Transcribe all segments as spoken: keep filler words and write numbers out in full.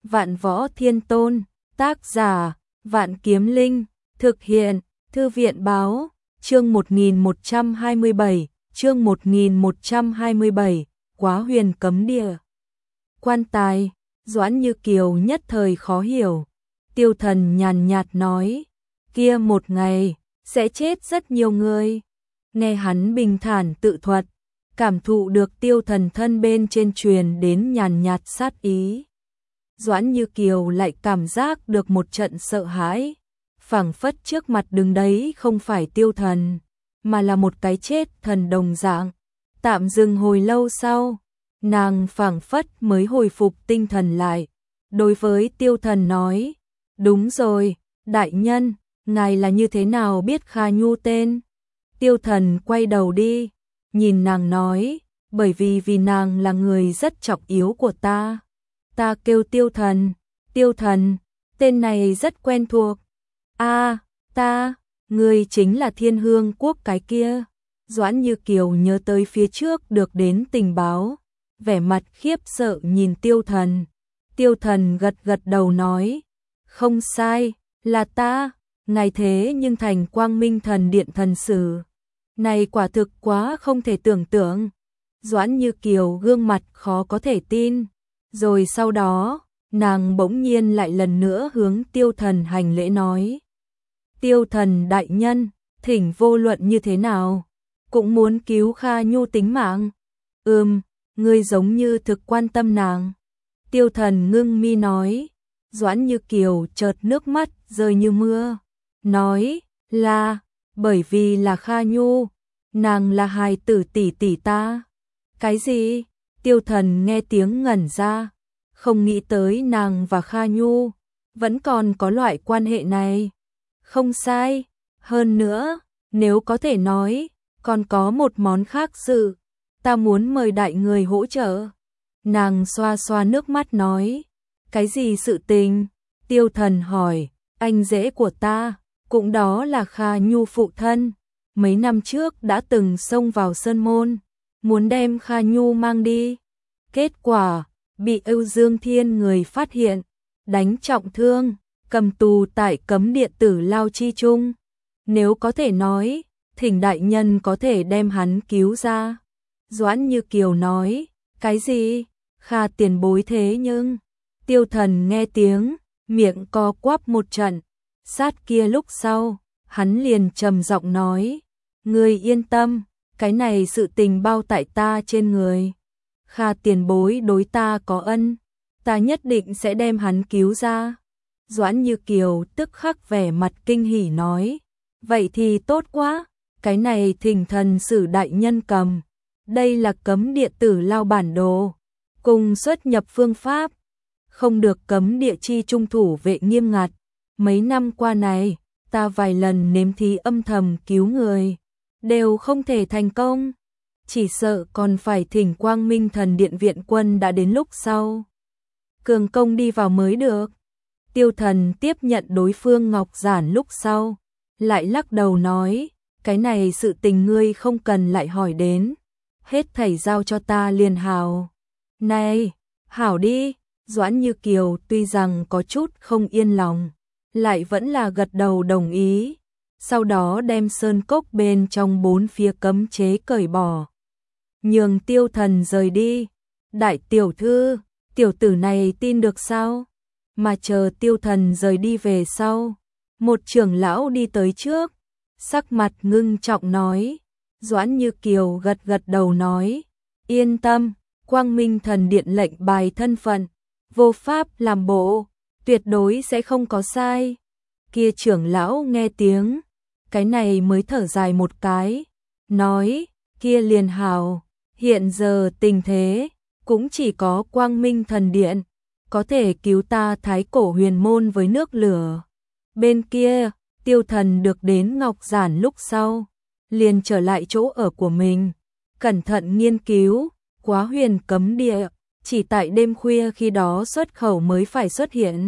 Vạn Võ Thiên Tôn, tác giả, Vạn Kiếm Linh, thực hiện, Thư viện Báo, chương một nghìn một trăm hai mươi bảy, chương một nghìn một trăm hai mươi bảy, Quá Huyền Cấm Địa. Quan tài, Doãn Như Kiều nhất thời khó hiểu. Tiêu Thần nhàn nhạt nói, kia một ngày, sẽ chết rất nhiều người. Nghe hắn bình thản tự thuật, cảm thụ được Tiêu Thần thân bên trên truyền đến nhàn nhạt sát ý. Doãn Như Kiều lại cảm giác được một trận sợ hãi, phảng phất trước mặt đứng đấy không phải Tiêu Thần, mà là một cái chết thần đồng dạng. Tạm dừng hồi lâu sau, nàng phảng phất mới hồi phục tinh thần lại, đối với Tiêu Thần nói, đúng rồi, đại nhân, ngài là như thế nào biết Kha Nhu tên? Tiêu Thần quay đầu đi, nhìn nàng nói, bởi vì vì nàng là người rất trọng yếu của ta. Ta kêu Tiêu Thần, Tiêu Thần, tên này rất quen thuộc. A, à, ta, ngươi chính là Thiên Hương Quốc cái kia. Doãn Như Kiều nhớ tới phía trước được đến tình báo, vẻ mặt khiếp sợ nhìn Tiêu Thần. Tiêu Thần gật gật đầu nói, không sai, là ta, ngài thế nhưng thành Quang Minh Thần Điện thần sử. Này quả thực quá không thể tưởng tượng. Doãn Như Kiều gương mặt khó có thể tin. Rồi sau đó, nàng bỗng nhiên lại lần nữa hướng Tiêu Thần hành lễ nói. Tiêu Thần đại nhân, thỉnh vô luận như thế nào, cũng muốn cứu Kha Nhu tính mạng. Ừm, ngươi giống như thực quan tâm nàng. Tiêu Thần ngưng mi nói. Doãn Như Kiều chợt nước mắt rơi như mưa. Nói là, bởi vì là Kha Nhu, nàng là hài tử tỷ tỷ ta. Cái gì? Tiêu Thần nghe tiếng ngẩn ra, không nghĩ tới nàng và Kha Nhu vẫn còn có loại quan hệ này. Không sai, hơn nữa, nếu có thể nói, còn có một món khác sự, ta muốn mời đại người hỗ trợ. Nàng xoa xoa nước mắt nói, cái gì sự tình? Tiêu Thần hỏi, anh rể của ta, cũng đó là Kha Nhu phụ thân, mấy năm trước đã từng xông vào Sơn Môn, muốn đem Kha Nhu mang đi. Kết quả, bị Âu Dương Thiên người phát hiện, đánh trọng thương, cầm tù tại cấm địa Tử Lao chi trung. Nếu có thể nói, thỉnh đại nhân có thể đem hắn cứu ra. Doãn Như Kiều nói, cái gì? Kha tiền bối thế nhưng... Tiêu Thần nghe tiếng, miệng co quắp một trận. Sát kia lúc sau, hắn liền trầm giọng nói, ngươi yên tâm, cái này sự tình bao tại ta trên người. Kha tiền bối đối ta có ân, ta nhất định sẽ đem hắn cứu ra. Doãn Như Kiều tức khắc vẻ mặt kinh hỉ nói, vậy thì tốt quá, cái này thỉnh thần sử đại nhân cầm. Đây là cấm địa Tử Lao bản đồ, cùng xuất nhập phương pháp, không được cấm địa chi trung thủ vệ nghiêm ngặt. Mấy năm qua này, ta vài lần nếm thí âm thầm cứu người, đều không thể thành công. Chỉ sợ còn phải thỉnh Quang Minh Thần Điện viện quân đã đến lúc sau. Cường công đi vào mới được. Tiêu Thần tiếp nhận đối phương ngọc giản lúc sau, lại lắc đầu nói, cái này sự tình ngươi không cần lại hỏi đến. Hết thảy giao cho ta liền hào. Này, hảo đi. Doãn Như Kiều tuy rằng có chút không yên lòng, lại vẫn là gật đầu đồng ý. Sau đó đem sơn cốc bên trong bốn phía cấm chế cởi bỏ, nhường Tiêu Thần rời đi. Đại tiểu thư, tiểu tử này tin được sao? Mà chờ Tiêu Thần rời đi về sau, một trưởng lão đi tới trước, sắc mặt ngưng trọng nói. Doãn Như Kiều gật gật đầu nói, yên tâm, Quang Minh Thần Điện lệnh bài thân phận, vô pháp làm bộ, tuyệt đối sẽ không có sai. Kia trưởng lão nghe tiếng, cái này mới thở dài một cái, nói, kia liền hào, hiện giờ tình thế, cũng chỉ có Quang Minh Thần Điện, có thể cứu ta Thái Cổ Huyền Môn với nước lửa. Bên kia, Tiêu Thần được đến ngọc giản lúc sau, liền trở lại chỗ ở của mình, cẩn thận nghiên cứu, Quá Huyền Cấm Địa, chỉ tại đêm khuya khi đó xuất khẩu mới phải xuất hiện.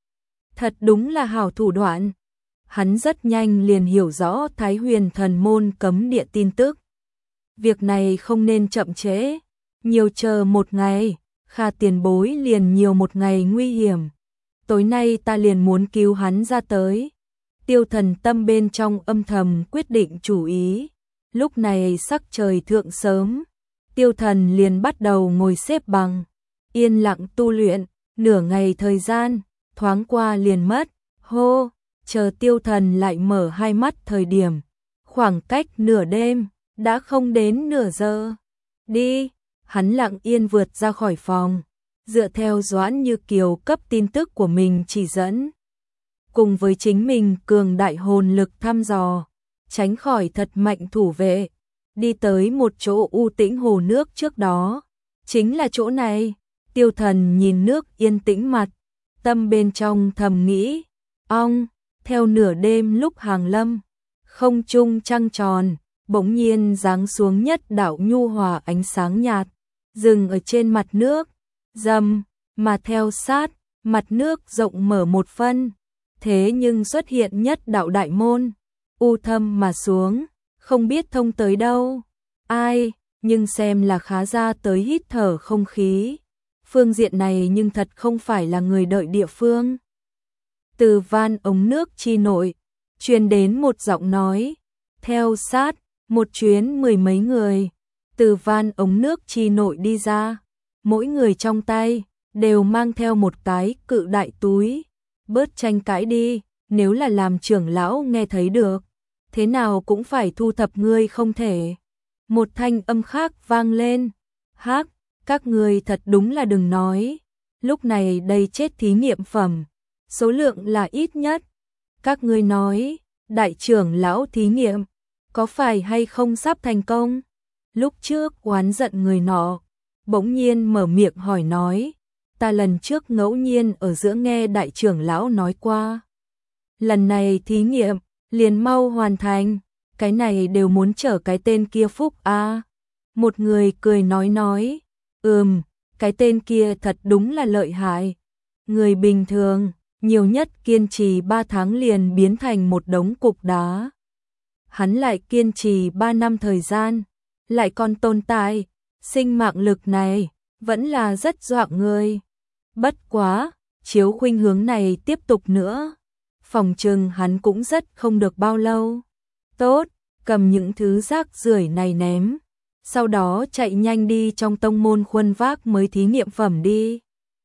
Thật đúng là hảo thủ đoạn. Hắn rất nhanh liền hiểu rõ Thái Huyền Thần Môn cấm địa tin tức. Việc này không nên chậm trễ, nhiều chờ một ngày, Kha tiền bối liền nhiều một ngày nguy hiểm. Tối nay ta liền muốn cứu hắn ra tới. Tiêu Thần tâm bên trong âm thầm quyết định chủ ý. Lúc này sắc trời thượng sớm, Tiêu Thần liền bắt đầu ngồi xếp bằng, yên lặng tu luyện, nửa ngày thời gian, thoáng qua liền mất. Hô, chờ Tiêu Thần lại mở hai mắt thời điểm, khoảng cách nửa đêm, đã không đến nửa giờ. Đi, hắn lặng yên vượt ra khỏi phòng, dựa theo Doãn Như Kiều cấp tin tức của mình chỉ dẫn. Cùng với chính mình cường đại hồn lực thăm dò, tránh khỏi thật mạnh thủ vệ, đi tới một chỗ u tĩnh hồ nước trước đó. Chính là chỗ này. Tiêu Thần nhìn nước yên tĩnh mặt, tâm bên trong thầm nghĩ, ong, theo nửa đêm lúc hàng lâm, không trung trăng tròn, bỗng nhiên giáng xuống nhất đạo nhu hòa ánh sáng nhạt, dừng ở trên mặt nước, rầm, mà theo sát, mặt nước rộng mở một phân, thế nhưng xuất hiện nhất đạo đại môn, u thâm mà xuống, không biết thông tới đâu. Ai, nhưng xem là khá ra tới hít thở không khí. Phương diện này nhưng thật không phải là người đợi địa phương. Từ van ống nước chi nội, truyền đến một giọng nói, theo sát, một chuyến mười mấy người, từ van ống nước chi nội đi ra, mỗi người trong tay, đều mang theo một cái cự đại túi. Bớt tranh cãi đi, nếu là làm trưởng lão nghe thấy được, thế nào cũng phải thu thập ngươi không thể. Một thanh âm khác vang lên, hắc, các ngươi thật đúng là đừng nói, lúc này đây chết thí nghiệm phẩm, số lượng là ít nhất. Các ngươi nói, đại trưởng lão thí nghiệm, có phải hay không sắp thành công? Lúc trước oán giận người nọ, bỗng nhiên mở miệng hỏi nói, ta lần trước ngẫu nhiên ở giữa nghe đại trưởng lão nói qua. Lần này thí nghiệm, liền mau hoàn thành, cái này đều muốn trở cái tên kia phúc a. À. Một người cười nói nói, ừm, cái tên kia thật đúng là lợi hại. Người bình thường, nhiều nhất kiên trì ba tháng liền biến thành một đống cục đá. Hắn lại kiên trì ba năm thời gian, lại còn tồn tại, sinh mạng lực này, vẫn là rất dọa người. Bất quá, chiếu khuynh hướng này tiếp tục nữa, phòng trừng hắn cũng rất không được bao lâu. Tốt, cầm những thứ rác rưởi này ném, sau đó chạy nhanh đi trong tông môn khuân vác mới thí nghiệm phẩm đi.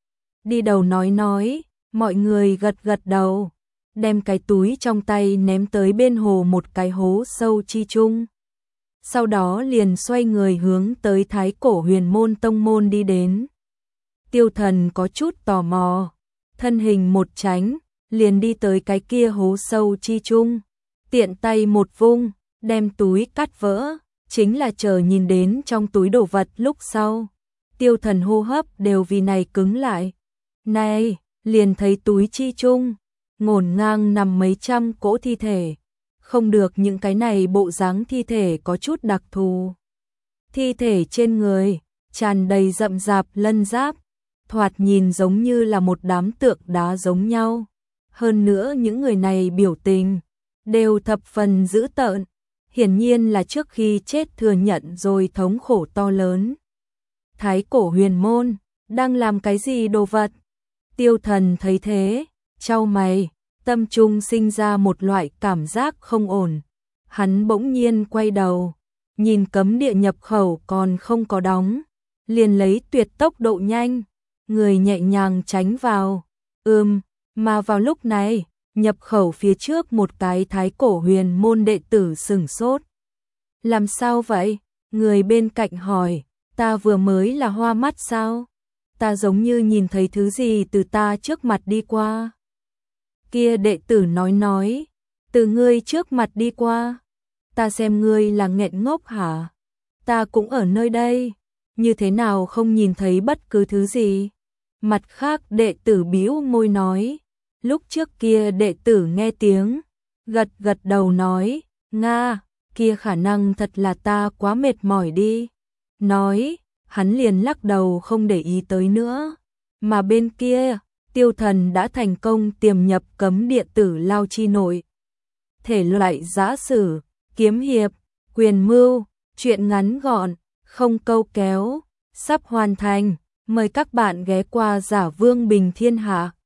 Đi đầu nói nói, mọi người gật gật đầu, đem cái túi trong tay ném tới bên hồ một cái hố sâu chi chung. Sau đó liền xoay người hướng tới Thái Cổ Huyền Môn tông môn đi đến. Tiêu Thần có chút tò mò, thân hình một tránh, liền đi tới cái kia hố sâu chi chung, tiện tay một vung, đem túi cắt vỡ, chính là chờ nhìn đến trong túi đồ vật lúc sau. Tiêu Thần hô hấp đều vì này cứng lại. Này, liền thấy túi chi chung, ngổn ngang nằm mấy trăm cỗ thi thể. Không được, những cái này bộ dáng thi thể có chút đặc thù. Thi thể trên người, tràn đầy rậm rạp lân giáp, thoạt nhìn giống như là một đám tượng đá giống nhau. Hơn nữa những người này biểu tình, đều thập phần dữ tợn, hiển nhiên là trước khi chết thừa nhận rồi thống khổ to lớn. Thái Cổ Huyền Môn, đang làm cái gì đồ vật? Tiêu Thần thấy thế, chau mày, tâm trung sinh ra một loại cảm giác không ổn. Hắn bỗng nhiên quay đầu, nhìn cấm địa nhập khẩu còn không có đóng, liền lấy tuyệt tốc độ nhanh, người nhẹ nhàng tránh vào. Ừm, mà vào lúc này, nhập khẩu phía trước một cái Thái Cổ Huyền Môn đệ tử sửng sốt. Làm sao vậy? Người bên cạnh hỏi, ta vừa mới là hoa mắt sao? Ta giống như nhìn thấy thứ gì từ ta trước mặt đi qua. Kia đệ tử nói nói, từ ngươi trước mặt đi qua. Ta xem ngươi là nghẹn ngốc hả? Ta cũng ở nơi đây, như thế nào không nhìn thấy bất cứ thứ gì? Mặt khác đệ tử bĩu môi nói, lúc trước kia đệ tử nghe tiếng, gật gật đầu nói, Nga, kia khả năng thật là ta quá mệt mỏi đi. Nói, hắn liền lắc đầu không để ý tới nữa. Mà bên kia, Tiêu Thần đã thành công tiềm nhập cấm địa tử lao chi nội. Thể loại giã sử, kiếm hiệp, quyền mưu, truyện ngắn gọn, không câu kéo, sắp hoàn thành. Mời các bạn ghé qua Giả Vương Bình Thiên Hạ.